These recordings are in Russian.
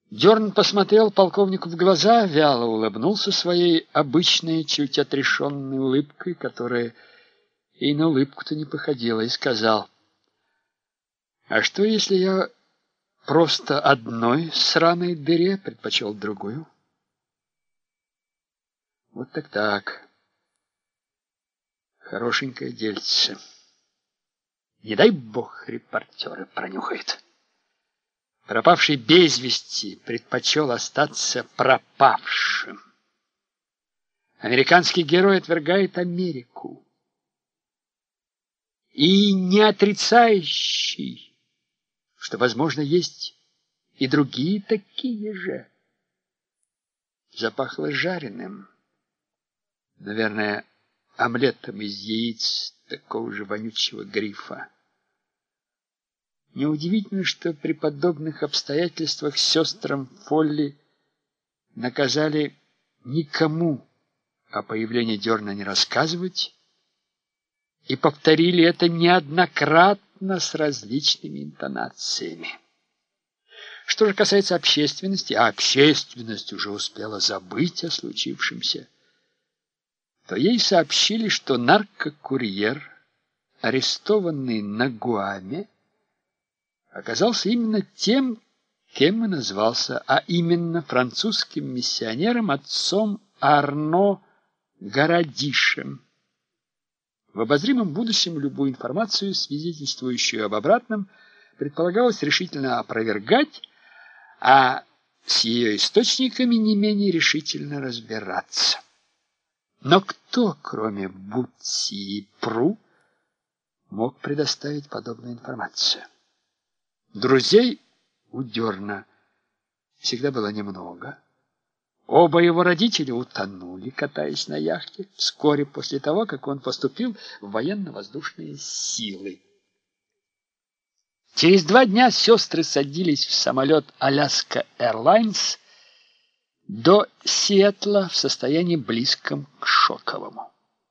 Дерн посмотрел полковнику в глаза, вяло улыбнулся своей обычной, чуть отрешенной улыбкой, которая и на улыбку-то не походила, и сказал: «А что, если я просто одной сраной дыре предпочел другую?» Вот так. Хорошенькое дельце. Не дай бог репортеры пронюхают. Пропавший без вести предпочел остаться пропавшим. Американский герой отвергает Америку. И не отрицающий, что, возможно, есть и другие такие же. Запахло жареным. Наверное, омлетом из яиц такого же вонючего грифа. Неудивительно, что при подобных обстоятельствах сестрам Фолли наказали никому о появлении Дерна не рассказывать и повторили это неоднократно с различными интонациями. Что же касается общественности, а общественность уже успела забыть о случившемся, то ей сообщили, что наркокурьер, арестованный на Гуаме, оказался именно тем, кем и назвался, а именно французским миссионером отцом Арно Городишем. В обозримом будущем любую информацию, свидетельствующую об обратном, предполагалось решительно опровергать, а с ее источниками не менее решительно разбираться. Но кто, кроме Бутси и Пру, мог предоставить подобную информацию? Друзей у Дерна всегда было немного. Оба его родителя утонули, катаясь на яхте, вскоре после того, как он поступил в военно-воздушные силы. Через 2 дня сестры садились в самолет Alaska Airlines до Сиэтла в состоянии близком к шоковому.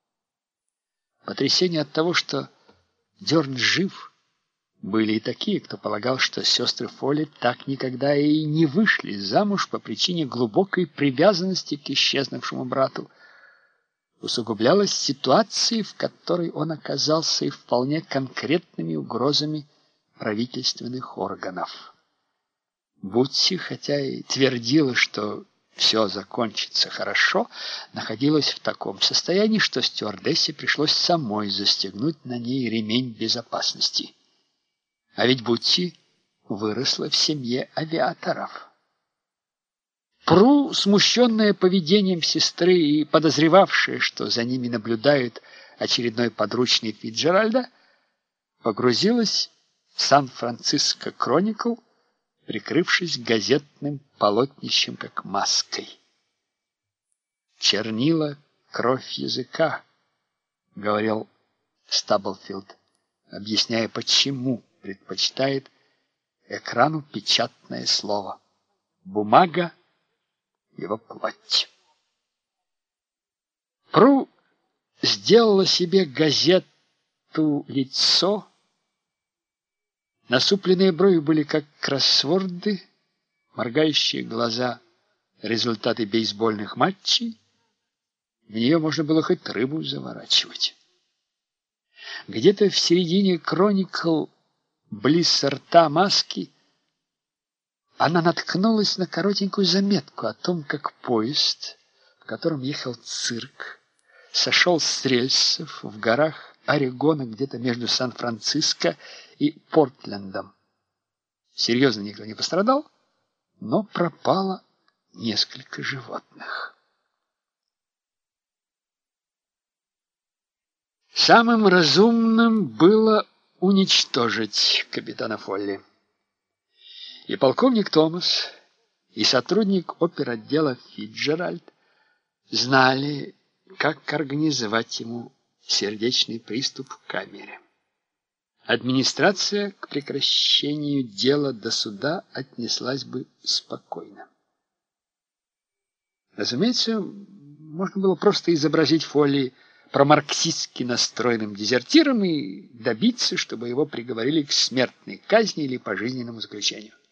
Потрясение от того, что Дерн жив, были и такие, кто полагал, что сестры Фолли так никогда и не вышли замуж по причине глубокой привязанности к исчезнувшему брату. Усугублялась ситуацией, в которой он оказался, и вполне конкретными угрозами правительственных органов. Бутси, хотя и твердила, что все закончится хорошо, находилась в таком состоянии, что стюардессе пришлось самой застегнуть на ней ремень безопасности. А ведь Бутси выросла в семье авиаторов. Пру, смущенная поведением сестры и подозревавшая, что за ними наблюдает очередной подручный Фицджеральда, погрузилась в Сан-Франциско Кроникл, прикрывшись газетным полотнищем как маской. «Чернила — кровь языка», — говорил Стаблфилд, объясняя, почему предпочитает экрану печатное слово. Бумага — его плоть. Пру сделала себе газету «Лицо». Насупленные брови были как кроссворды, моргающие глаза — результаты бейсбольных матчей. В нее можно было хоть рыбу заворачивать. Где-то в середине Кроникл, близ рта маски, она наткнулась на коротенькую заметку о том, как поезд, в котором ехал цирк, сошел с рельсов в горах Орегона, где-то между Сан-Франциско и Портлендом. Серьезно никто не пострадал, но пропало несколько животных. Самым разумным было уничтожить капитана Фолли. И полковник Томас, и сотрудник оперотдела Фицджеральд знали, как организовать ему сердечный приступ в камере. Администрация к прекращению дела до суда отнеслась бы спокойно. Разумеется, можно было просто изобразить Фолли промарксистски настроенным дезертиром и добиться, чтобы его приговорили к смертной казни или пожизненному заключению.